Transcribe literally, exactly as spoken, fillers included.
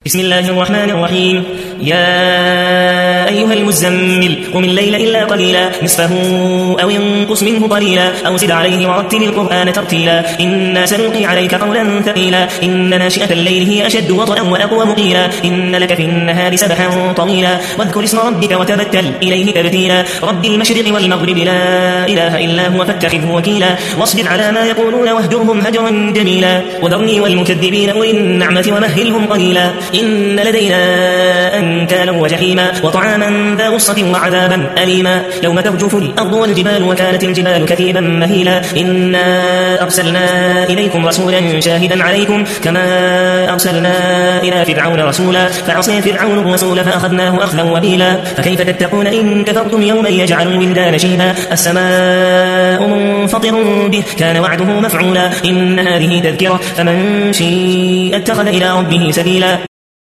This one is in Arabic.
بسم الله الرحمن الرحيم. يا أيها المزمل قم الليل إلا قليلا نصفه أو انقص منه قليلا أو زد عليه ورتل القرآن ترتيلا إنا سنلقي عليك قولا ثقيلا إن ناشئة الليل هي أشد وطئا وأقوم قيلا إن لك في النهار سبحا طويلا واذكر اسم ربك وتبتل إليه تبتيلا رب المشرق والمغرب لا إله إلا هو فاتخذه وكيلا واصبر على ما يقولون واهجرهم هجرا جميلا وذرني والمكذبين أولي النعمة ومهلهم قليلا إن لدينا أنكالا وجحيما وطعاما ذا غصة وعذابا أليما يوم ترجف الأرض والجبال وكانت الجبال كثيبا مهيلا إنا أرسلنا إليكم رسولا شاهدا عليكم كما أرسلنا إلى فرعون رسولا فعصي فرعون الرسول فأخذناه أخذا وبيلا فكيف تتقون إن كفرتم يوما يجعل الولدان شيبا السماء منفطر به كان وعده مفعولا إن هذه تذكرة فمن شيء اتخذ إلى ربه سبيلا